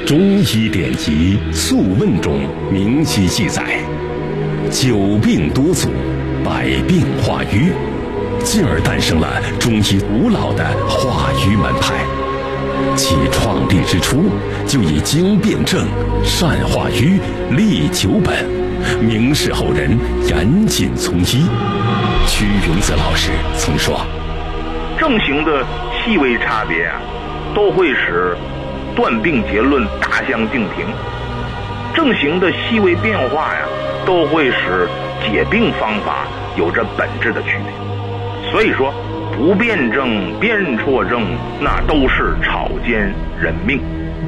中医典籍《素问》中明晰记载，久病多阻，百病化瘀，进而诞生了中医古老的化瘀门派。其创立之初，就以经辨证、善化瘀、利久本，明示后人严谨从医。屈云泽老师曾说， 症型的细微差别都会使断病结论大相径庭，症型的细微变化都会使解病方法有着本质的区别。所以说，不辩证、辩错症，那都是草菅人命。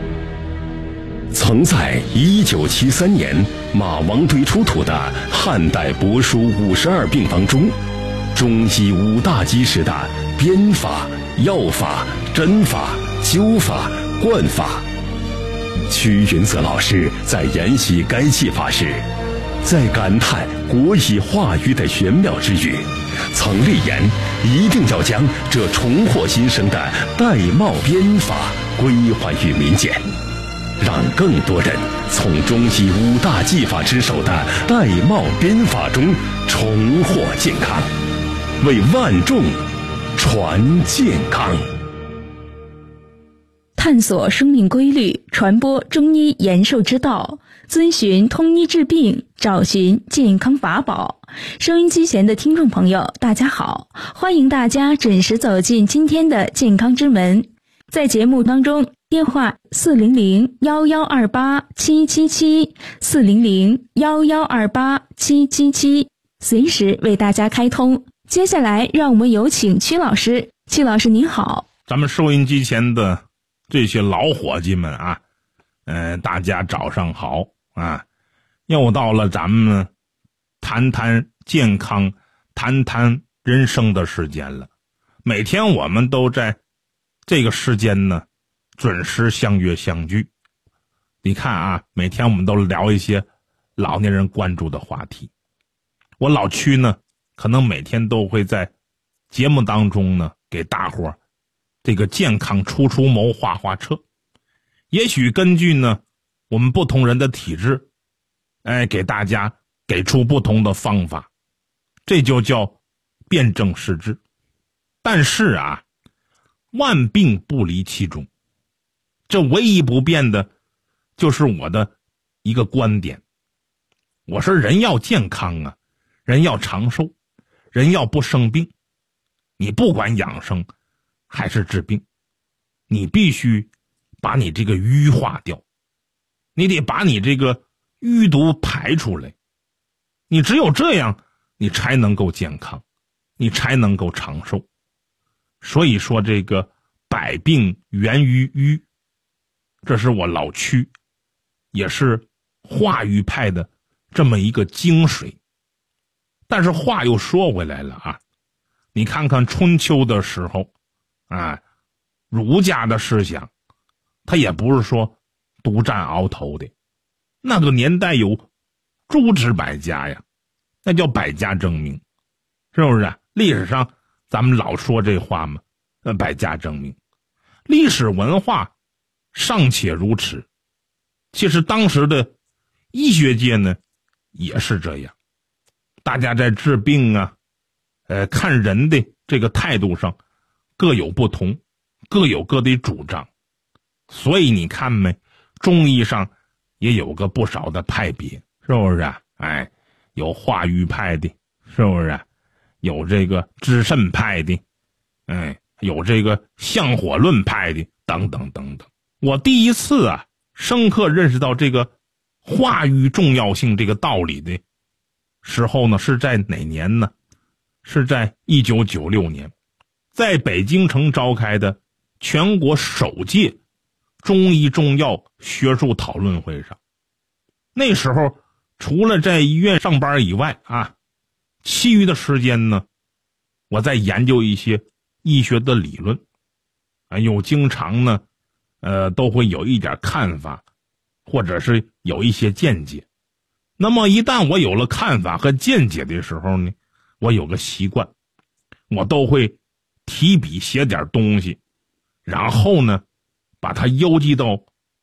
曾在1973年马王堆出土的汉代帛书52病方中，中医5大基石的编法、药法、针法、灸法、灌法。屈云泽老师在研习该技法时，在感叹国医化瘀的玄妙之余，曾立言一定要将这重获新生的玳瑁编法归还于民间，让更多人从中医5大技法之首的玳瑁编法中重获健康，为万众传健康。 探索生命规律，传播中医延寿之道，遵循通医治病，找寻健康法宝。收音机前的听众朋友，大家好，欢迎大家准时走进今天的健康之门。在节目当中，电话400-1128-777 400-1128-777，随时为大家开通。接下来让我们有请屈老师。屈老师您好。 咱们收音机前的这些老伙计们大家早上好又到了咱们谈谈健康、谈谈人生的时间了。每天我们都在这个时间呢准时相约相聚。你看每天我们都聊一些老年人关注的话题。我老屈呢可能每天都会在节目当中呢给大伙这个健康出谋划策。也许根据呢我们不同人的体质给大家给出不同的方法，这就叫辨证施治。但是万病不离其中，这唯一不变的就是我的一个观点。我说人要健康人要长寿，人要不生病，你不管养生还是治病，你必须把你这个瘀化掉，你得把你这个淤毒排出来。你只有这样，你才能够健康，你才能够长寿。所以说这个百病源于瘀，这是我老屈也是化瘀派的这么一个精髓。但是话又说回来了你看看春秋的时候儒家的思想他也不是说独占鳌头的，那个年代有诸子百家呀，那叫百家争鸣，是不是历史上咱们老说这话嘛，百家争鸣。历史文化尚且如此，其实当时的医学界呢也是这样，大家在治病看人的这个态度上各有不同，各有各的主张。所以你看没，中医上也有个不少的派别，是不是有化瘀派的，是不是有这个知肾派的有这个相火论派的，等等等等。我第一次深刻认识到这个化瘀重要性这个道理的时候呢，是在哪年呢？是在1996年，在北京城召开的全国首届中医中药学术讨论会上。那时候除了在医院上班以外其余的时间呢，我在研究一些医学的理论又经常呢都会有一点看法，或者是有一些见解。那么一旦我有了看法和见解的时候呢，我有个习惯，我都会提笔写点东西，然后呢把它邮寄到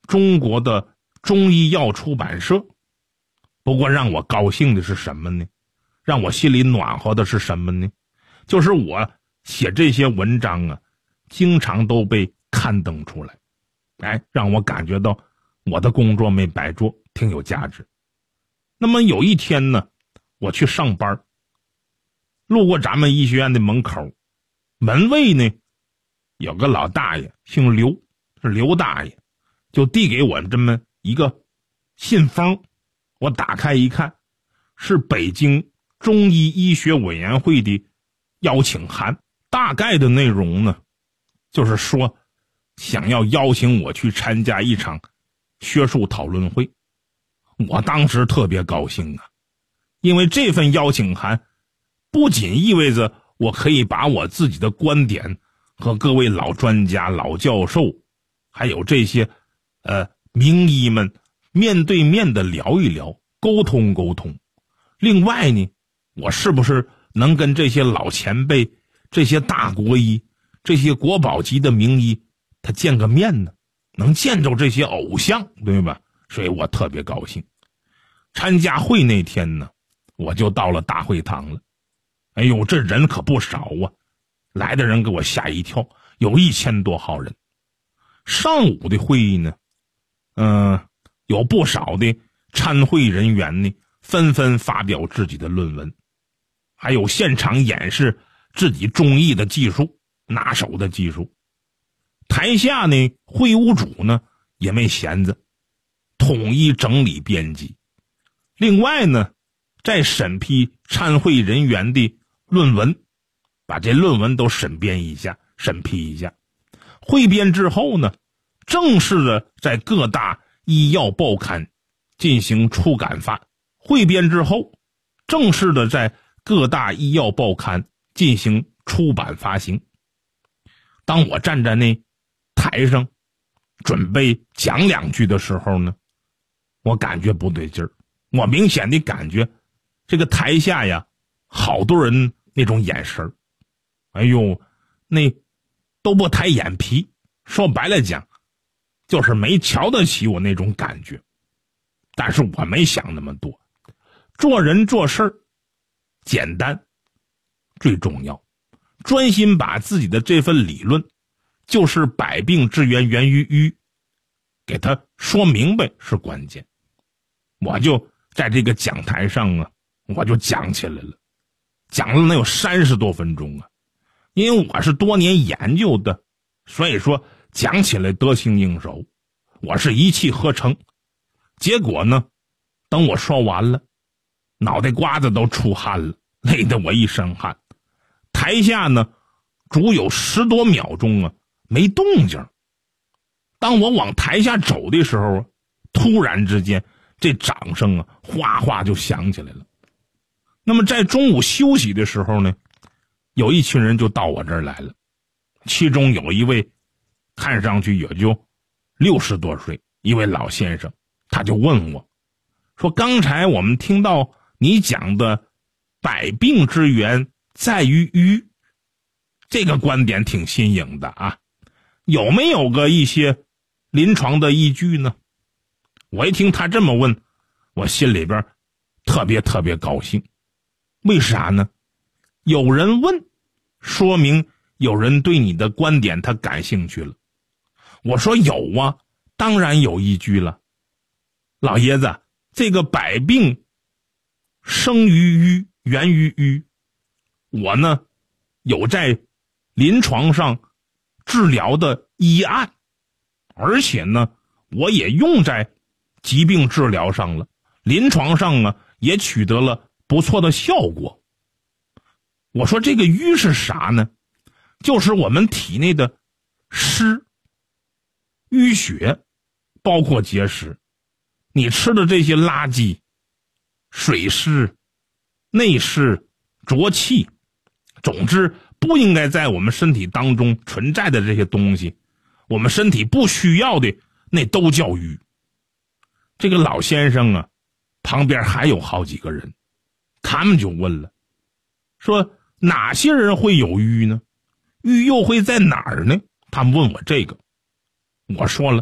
中国的中医药出版社。不过让我高兴的是什么呢？让我心里暖和的是什么呢？就是我写这些文章啊，经常都被刊登出来，让我感觉到我的工作没白做，挺有价值。那么有一天呢，我去上班，路过咱们医学院的门口，门卫呢有个老大爷，姓刘，是刘大爷，就递给我这么一个信封。我打开一看，是北京中医医学委员会的邀请函，大概的内容呢，就是说想要邀请我去参加一场学术讨论会。我当时特别高兴啊，因为这份邀请函不仅意味着我可以把我自己的观点和各位老专家、老教授，还有这些名医们面对面的聊一聊，沟通沟通。另外呢，我是不是能跟这些老前辈、这些大国医、这些国宝级的名医他见个面呢？能见着这些偶像，对吧？所以我特别高兴。参加会那天呢，我就到了大会堂了。哎呦，这人可不少啊，来的人给我吓一跳，有1000多号人。上午的会议呢，有不少的参会人员呢，纷纷发表自己的论文，还有现场演示自己中医的技术，拿手的技术。台下呢，会务组呢也没闲着，统一整理编辑。另外呢，再审批参会人员的论文，把这论文都审编一下，审批一下。汇编之后呢，正式的在各大医药报刊进行出版发。汇编之后，正式的在各大医药报刊进行出版发行。当我站在那台上准备讲2句的时候呢，我感觉不对劲儿。我明显的感觉这个台下呀，好多人那种眼神，哎呦，那都不抬眼皮，说白了讲就是没瞧得起我那种感觉。但是我没想那么多，做人做事儿简单最重要，专心把自己的这份理论，就是百病之源源于瘀，给他说明白是关键。我就在这个讲台上啊，我就讲起来了，讲了能有30多分钟啊。因为我是多年研究的，所以说讲起来得心应手，我是一气呵成。结果呢，等我说完了，脑袋瓜子都出汗了，累得我一身汗。台下呢，足有10多秒钟啊，没动静。当我往台下走的时候，突然之间这掌声啊，哗哗就响起来了。那么在中午休息的时候呢，有一群人就到我这儿来了，其中有一位看上去也就60多岁，一位老先生，他就问我说，刚才我们听到你讲的百病之源在于瘀，这个观点挺新颖的啊，有没有个一些临床的依据呢？我一听他这么问，我心里边特别高兴。为啥呢？有人问，说明有人对你的观点他感兴趣了。我说有啊，当然有依据了。老爷子，这个百病生于瘀，源于瘀，我呢有在临床上治疗的医案，而且呢我也用在疾病治疗上了，临床上啊也取得了不错的效果。我说这个瘀是啥呢？就是我们体内的湿、淤血，包括结石。你吃的这些垃圾、水湿、内湿、浊气，总之不应该在我们身体当中存在的这些东西，我们身体不需要的，那都叫瘀。这个老先生啊，旁边还有好几个人，他们就问了，说哪些人会有瘀呢？瘀又会在哪儿呢？他们问我这个。我说了，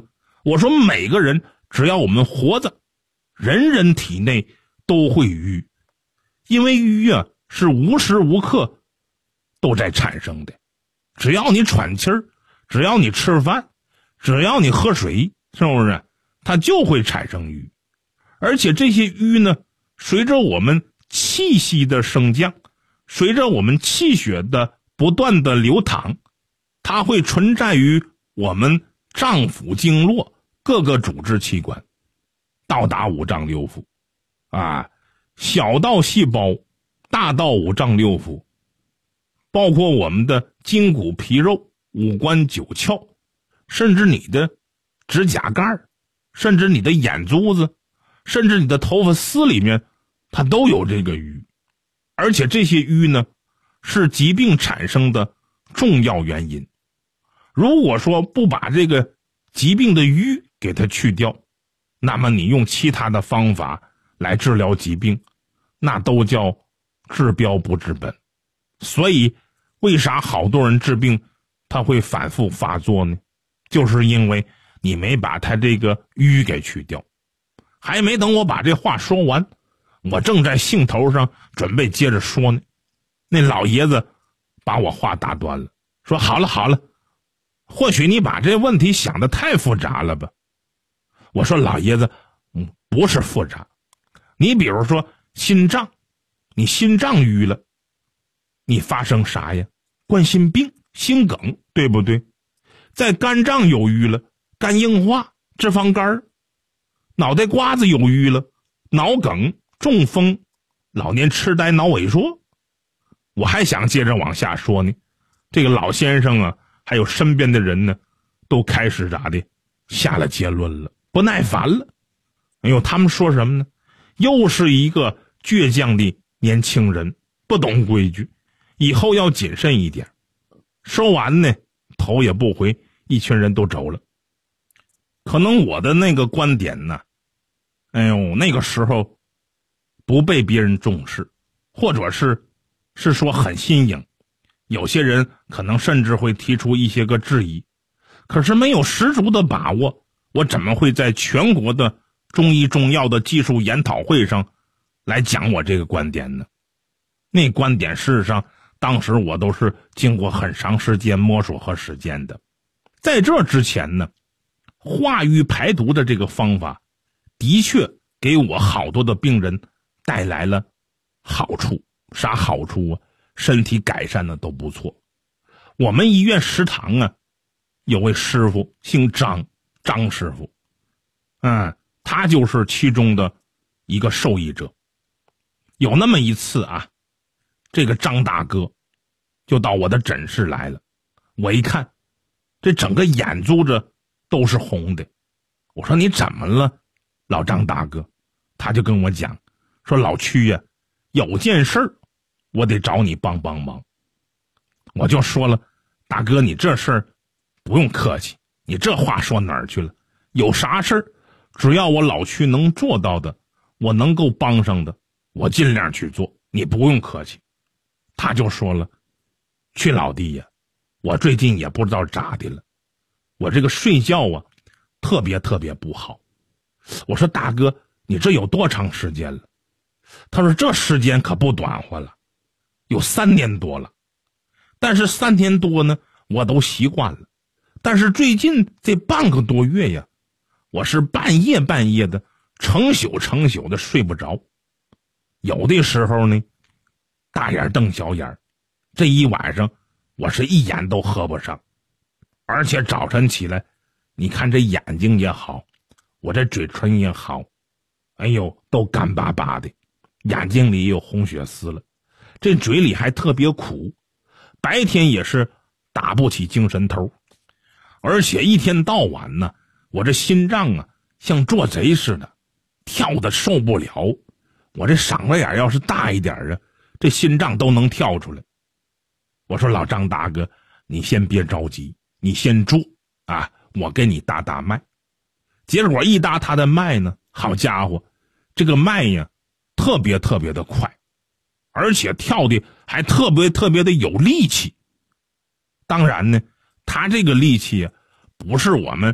我说每个人只要我们活着，人人体内都会瘀，因为瘀啊是无时无刻都在产生的。只要你喘气儿，只要你吃饭，只要你喝水，是不是它就会产生瘀。而且这些瘀呢，随着我们气息的升降，随着我们气血的不断的流淌，它会存在于我们脏腑经络各个组织器官，到达五脏六腑啊，小到细胞，大到五脏六腑，包括我们的筋骨皮肉、五官九窍，甚至你的指甲盖，甚至你的眼珠子，甚至你的头发丝里面，它都有这个瘀。而且这些瘀呢，是疾病产生的重要原因。如果说不把这个疾病的瘀给它去掉，那么你用其他的方法来治疗疾病，那都叫治标不治本。所以为啥好多人治病他会反复发作呢？就是因为你没把他这个瘀给去掉。还没等我把这话说完，我正在兴头上准备接着说呢，那老爷子把我话打断了，说好了好了，或许你把这问题想得太复杂了吧。我说老爷子，不是复杂。你比如说心脏，你心脏瘀了，你发生啥呀？冠心病、心梗，对不对？在肝脏有瘀了，肝硬化、脂肪肝；脑袋瓜子有瘀了，脑梗、中风、老年痴呆、脑萎缩。我还想接着往下说呢，这个老先生啊，还有身边的人呢，都开始咋的，下了结论了，不耐烦了。哎呦，他们说什么呢？又是一个倔强的年轻人，不懂规矩，以后要谨慎一点。说完呢，头也不回，一群人都走了。可能我的那个观点呢，哎呦，那个时候不被别人重视，或者是说很新颖，有些人可能甚至会提出一些个质疑。可是没有十足的把握，我怎么会在全国的中医中药的技术研讨会上来讲我这个观点呢？那观点事实上当时我都是经过很长时间摸索和实践的。在这之前呢，化瘀排毒的这个方法的确给我好多的病人带来了好处。啥好处啊？身体改善的都不错。我们医院食堂啊，有位师傅姓张，张师傅，他就是其中的一个受益者。有那么一次啊，这个张大哥就到我的诊室来了。我一看，这整个眼珠子都是红的。我说你怎么了，老张大哥？他就跟我讲说，老屈呀，有件事儿我得找你帮帮忙。我就说了，大哥，你这事儿不用客气，你这话说哪儿去了？有啥事儿，只要我老屈能做到的，我能够帮上的，我尽量去做，你不用客气。他就说了，屈老弟呀，我最近也不知道咋的了，我这个睡觉啊特别不好。我说大哥，你这有多长时间了？他说这时间可不短和了，有3年多了。但是3年多呢，我都习惯了。但是最近这半个多月呀，我是半夜的，成宿的睡不着。有的时候呢，大眼瞪小眼，这一晚上我是一眼都合不上。而且早晨起来，你看这眼睛也好，我这嘴唇也好，哎呦，都干巴巴的，眼睛里也有红血丝了，这嘴里还特别苦，白天也是打不起精神头。而且一天到晚呢，我这心脏啊像做贼似的，跳得受不了。我这嗓子眼要是大一点啊，这心脏都能跳出来。我说老张大哥，你先别着急，你先住啊，我给你搭搭脉。结果一搭他的脉呢，好家伙，这个脉呀特别的快，而且跳的还特别的有力气。当然呢，他这个力气啊，不是我们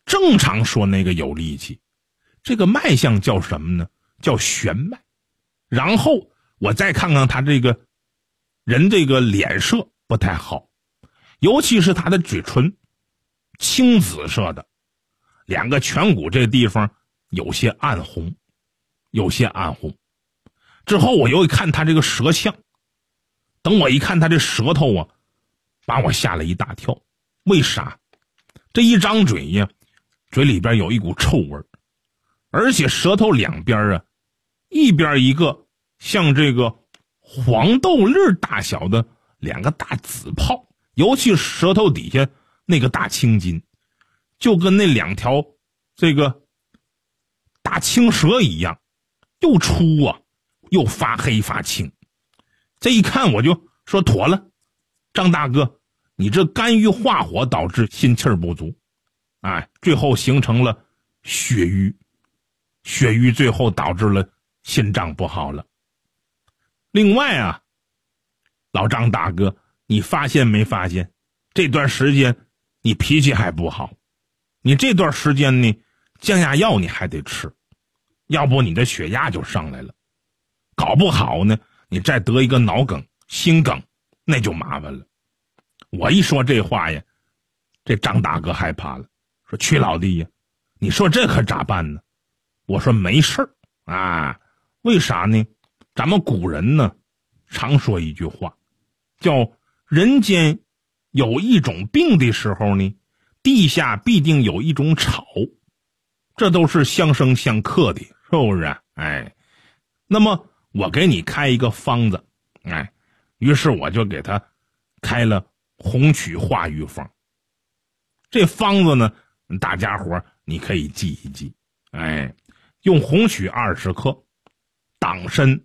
正常说那个有力气，这个脉象叫什么呢？叫弦脉。然后我再看看他这个人这个脸色不太好，尤其是他的嘴唇青紫色的，两个颧骨这个地方有些暗红，有些暗红。之后我又一看他这个舌象，等我一看他这舌头啊，把我吓了一大跳。为啥？这一张嘴呀，嘴里边有一股臭味，而且舌头两边啊，一边一个像这个黄豆粒大小的两个大紫泡，尤其舌头底下那个大青筋，就跟那两条这个大青蛇一样，又粗啊，又发黑发青。这一看我就说妥了，张大哥，你这肝郁化火导致心气儿不足，最后形成了血瘀，血瘀最后导致了心脏不好了。另外啊，老张大哥，你发现没发现这段时间你脾气还不好，你这段时间呢降压药你还得吃，要不你的血压就上来了，搞不好呢你再得一个脑梗心梗，那就麻烦了。我一说这话呀，这张大哥害怕了，说曲老弟呀，你说这可咋办呢？我说没事儿啊，为啥呢？咱们古人呢常说一句话，叫人间有一种病的时候呢，地下必定有一种草，这都是相生相克的，是不是？那么我给你开一个方子，于是我就给他开了红曲化瘀方。这方子呢，大家伙你可以记一记，用红曲20克，党参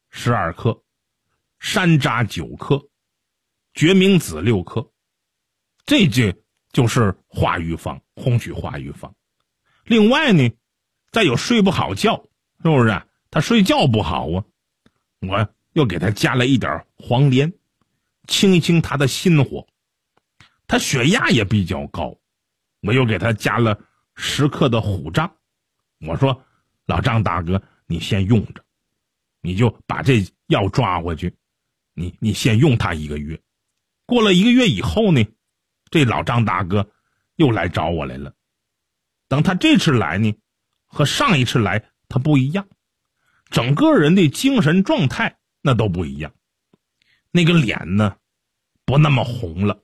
12克，山楂9克，决明子6克，这就是化瘀方，红曲化瘀方。另外呢，再有睡不好觉，是不是？他睡觉不好啊，我又给他加了一点黄连，清一清他的心火。他血压也比较高，我又给他加了10克的虎杖。我说老张大哥，你先用着，你就把这药抓回去，你先用它1个月。过了1个月以后呢，这老张大哥又来找我来了。等他这次来呢，和上一次来他不一样，整个人的精神状态那都不一样。那个脸呢不那么红了，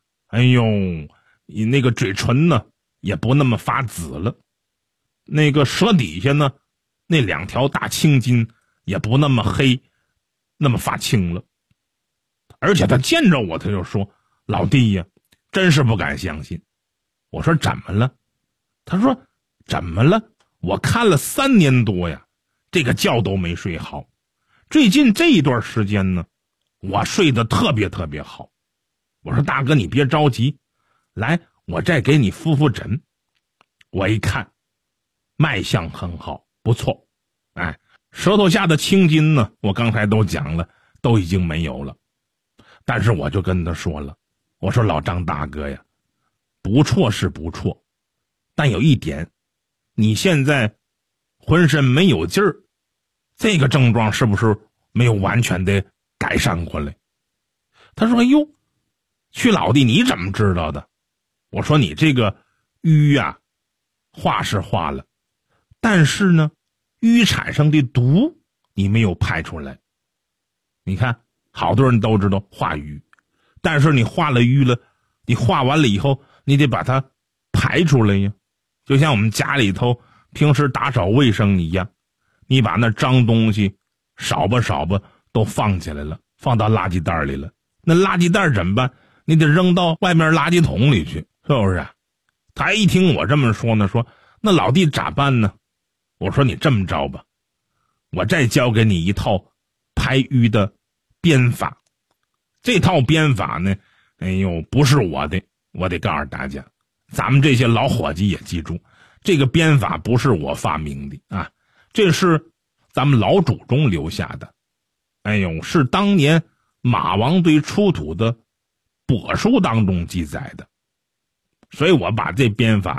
你那个嘴唇呢也不那么发紫了，那个舌底下呢那2条大青筋也不那么黑，那么发青了。而且他见着我他就说，老弟呀，真是不敢相信。我说怎么了？他说怎么了？我看了3年多呀，这个觉都没睡好。最近这一段时间呢，我睡得特别特别好。我说大哥你别着急，来我再给你敷敷诊。我一看脉象很好，不错，舌头下的青筋呢，我刚才都讲了，都已经没有了。但是我就跟他说了，我说老张大哥呀，不错是不错，但有一点，你现在浑身没有劲儿，这个症状是不是没有完全的改善过来？他说哟，曲老弟你怎么知道的？我说你这个瘀啊化是化了，但是呢瘀产生的毒你没有排出来。你看好多人都知道化瘀，但是你化了瘀了，你化完了以后你得把它排出来呀。就像我们家里头平时打扫卫生一样，你把那脏东西扫吧扫吧都放起来了，放到垃圾袋里了，那垃圾袋怎么办？你得扔到外面垃圾桶里去，是不是？他一听我这么说呢，说那老弟咋办呢？我说你这么着吧，我再教给你一套排瘀的编法。这套编法呢，不是我的，我得告诉大家，咱们这些老伙计也记住，这个编法不是我发明的啊，这是咱们老祖宗留下的。是当年马王堆出土的帛书当中记载的。所以我把这编法呢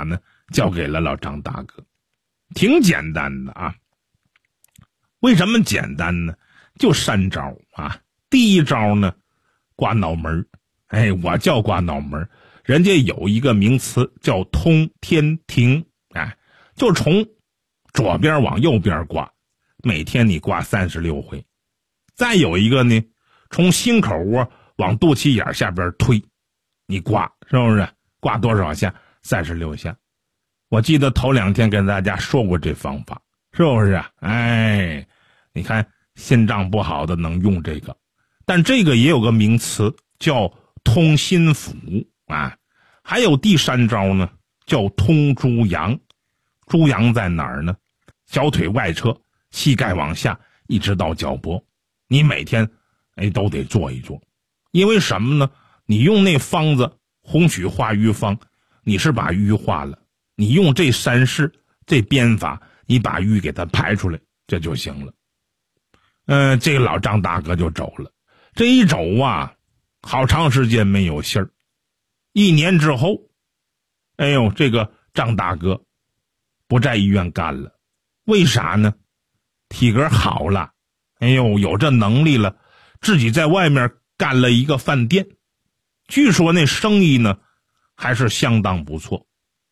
交给了老张大哥。挺简单的啊。为什么简单呢？就3招啊。第一招呢，刮脑门。我叫刮脑门，人家有一个名词叫通天庭，就从左边往右边刮，每天你刮36回。再有一个呢，从心口窝往肚脐眼下边推，你刮，是不是？刮多少下？36下。我记得头2天跟大家说过这方法，是不是？你看心脏不好的能用这个，但这个也有个名词叫通心腑啊。还有第3招呢，叫通猪阳。猪阳在哪儿呢？小腿外侧，膝盖往下一直到脚脖，你每天都得做一做。因为什么呢？你用那方子红曲化瘀方，你是把瘀化了，你用这3式这鞭法，你把瘀给它排出来，这就行了。这个老张大哥就走了。这一走啊，好长时间没有信儿。1年之后，这个张大哥不在医院干了。为啥呢？体格好了，有这能力了，自己在外面干了一个饭店，据说那生意呢还是相当不错。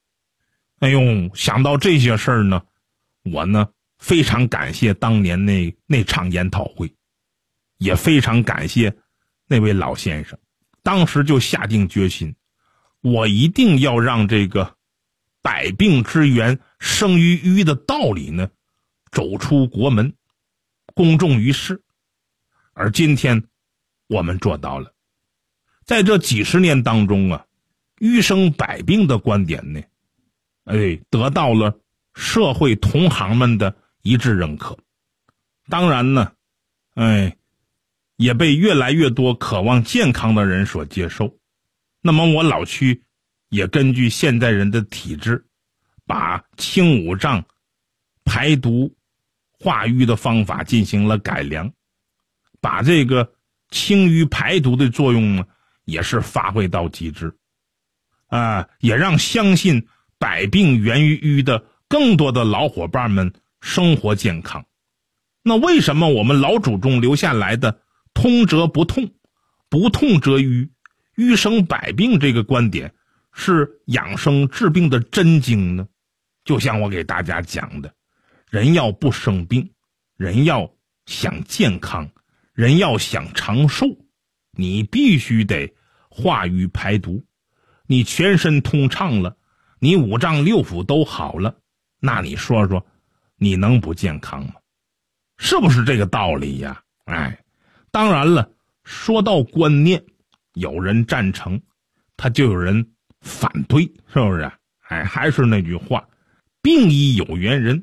想到这些事儿呢，我呢非常感谢当年那场研讨会，也非常感谢那位老先生。当时就下定决心，我一定要让这个百病之源生于瘀的道理呢走出国门，公众于世。而今天我们做到了。在这几十年当中啊，瘀生百病的观点呢得到了社会同行们的一致认可。当然呢也被越来越多渴望健康的人所接受。那么我老区也根据现代人的体质，把清五脏排毒化瘀的方法进行了改良，把这个清瘀排毒的作用呢也是发挥到极致也让相信百病源于瘀的更多的老伙伴们生活健康。那为什么我们老祖宗留下来的通则不痛，不痛则瘀，瘀生百病这个观点是养生治病的真经呢？就像我给大家讲的，人要不生病，人要想健康，人要想长寿，你必须得化瘀排毒。你全身通畅了，你5脏6腑都好了，那你说说你能不健康吗？是不是这个道理呀？当然了，说到观念，有人赞成，他就有人反对，是不是？还是那句话，病医有缘人。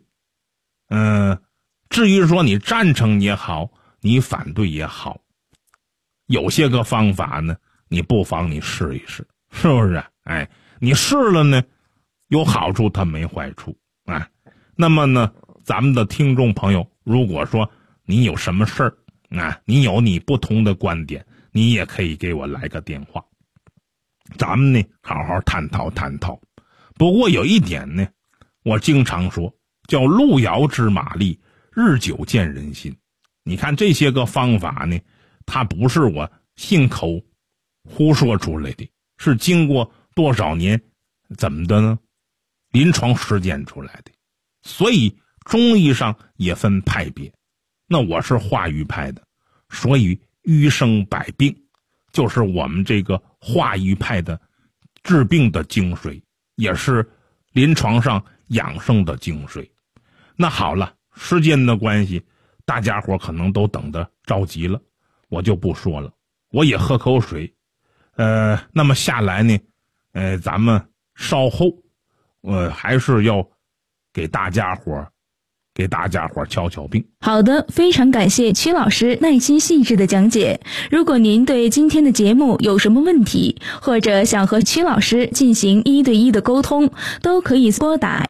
至于说你赞成也好，你反对也好，有些个方法呢，你不妨你试一试，是不是？你试了呢，有好处它没坏处。那么呢，咱们的听众朋友，如果说你有什么事儿你有你不同的观点，你也可以给我来个电话，咱们呢好好探讨探讨。不过有一点呢，我经常说，叫路遥知马力，日久见人心。你看这些个方法呢，它不是我信口胡说出来的，是经过多少年怎么的呢？临床实践出来的。所以中医上也分派别，那我是化瘀派的，所以瘀生百病就是我们这个化瘀派的治病的精髓，也是临床上养生的精髓。那好了，时间的关系，大家伙可能都等得着急了，我就不说了，我也喝口水。那么下来呢，咱们稍后还是要给大家伙瞧瞧病。 好的，非常感谢曲老师耐心细致的讲解。如果您对今天的节目有什么问题，或者想和曲老师进行1对1的沟通，都可以拨打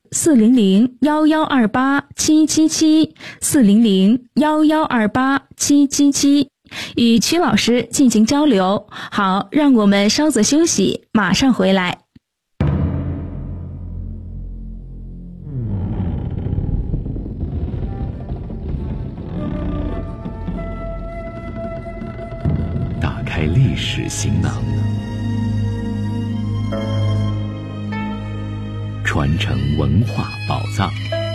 400-1128-777 400-1128-777与曲老师进行交流。好，让我们稍作休息，马上回来。 历史行囊，传承文化宝藏。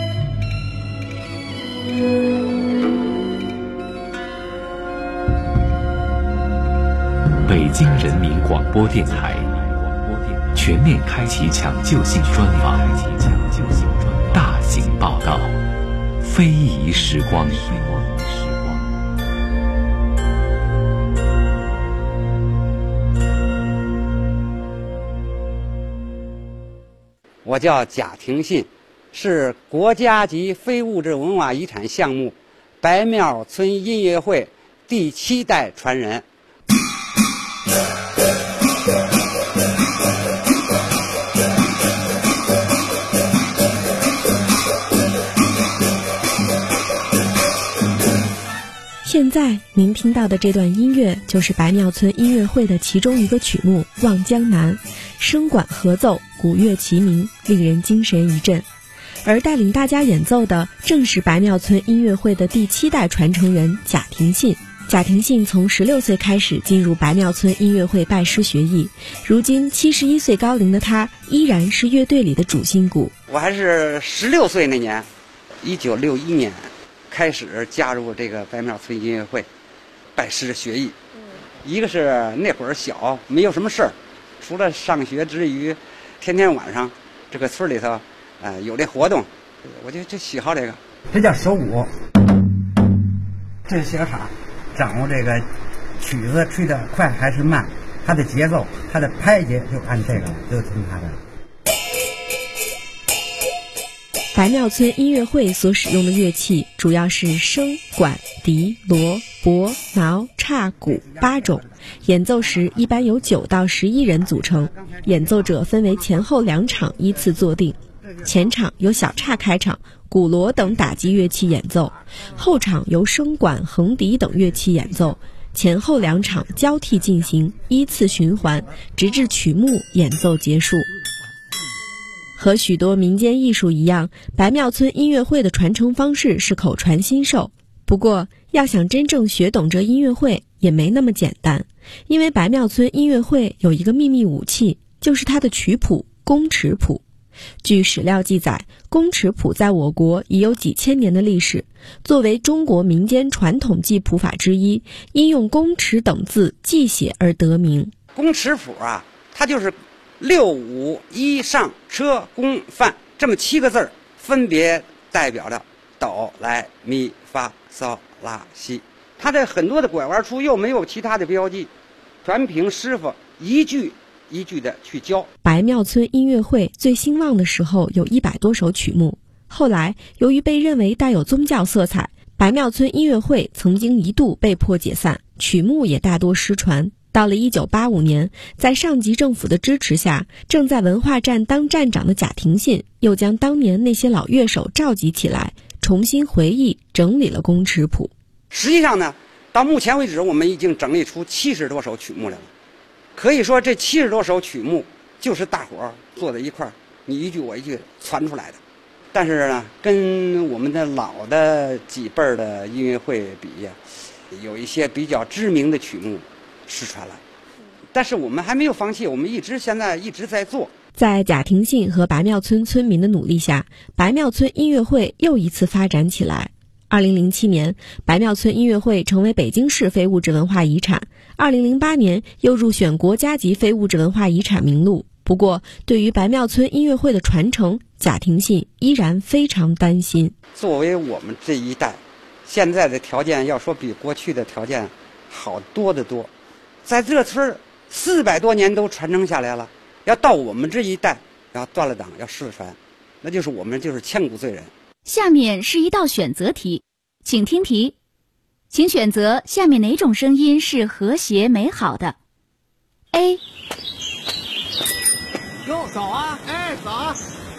北京人民广播电台全面开启抢救性专访，大型报道，非遗时光。 我叫贾廷信，是国家级非物质文化遗产项目白庙村音乐会第7代传人。 现在您听到的这段音乐就是白庙村音乐会的其中一个曲目《望江南》，声管合奏，鼓乐齐鸣，令人精神一振。而带领大家演奏的正是白庙村音乐会的第7代传承人贾廷信。贾廷信从16岁开始进入白庙村音乐会拜师学艺，如今71岁高龄的他依然是乐队里的主心骨。 我还是16岁那年，1961年开始加入这个白庙村音乐会拜师学艺。一个是那会儿小，没有什么事儿，除了上学之余，天天晚上这个村里头有这活动，我就喜好这个。这叫手鼓，这是小叉，掌握这个曲子吹得快还是慢，它的节奏，它的拍节就按这个，就听它的。 白庙村音乐会所使用的乐器主要是笙、管、笛、锣、钹、挠、叉、鼓8种，演奏时一般由9到11人组成，演奏者分为前后2场依次坐定。前场由小叉开场，鼓锣等打击乐器演奏，后场由笙管、横笛等乐器演奏，前后2场交替进行，依次循环，直至曲目演奏结束。和许多民间艺术一样，白庙村音乐会的传承方式是口传心授。不过，要想真正学懂这音乐会也没那么简单，因为白庙村音乐会有一个秘密武器，就是它的曲谱宫尺谱。据史料记载，宫尺谱在我国已有几千年的历史，作为中国民间传统记谱法之一，因用宫尺等字记写而得名。 宫尺谱啊，它就是6、5、1上车宫范这么7个字儿，分别代表着哆来咪发嗦拉西。它的很多的拐弯处又没有其他的标记，全凭师傅一句一句的去教。 白庙村音乐会最兴旺的时候有100多首曲目，后来由于被认为带有宗教色彩，白庙村音乐会曾经一度被迫解散，曲目也大多失传。到了1985年，在上级政府的支持下，正在文化站当站长的贾廷信又将当年那些老乐手召集起来，重新回忆整理了宫尺谱。 实际上呢，到目前为止我们已经整理出70多首曲目来了。可以说这70多首曲目就是大伙儿坐在一块儿，你一句我一句传出来的。但是呢，跟我们的老的几辈儿的音乐会比呀，有一些比较知名的曲目失传了，但是我们还没有放弃，我们现在一直在做。 在贾廷信和白庙村村民的努力下，白庙村音乐会又一次发展起来。2007年，白庙村音乐会成为北京市非物质文化遗产，2008年又入选国家级非物质文化遗产名录。不过，对于白庙村音乐会的传承，贾廷信依然非常担心。 作为我们这一代，现在的条件要说比过去的条件好多得多。在这村400多年都传承下来了，要到我们这一代要断了档，要失传，那就是我们就是千古罪人。 下面是一道选择题，请听题，请选择下面哪种声音是和谐美好的。 A 哟，早啊！哎，早啊！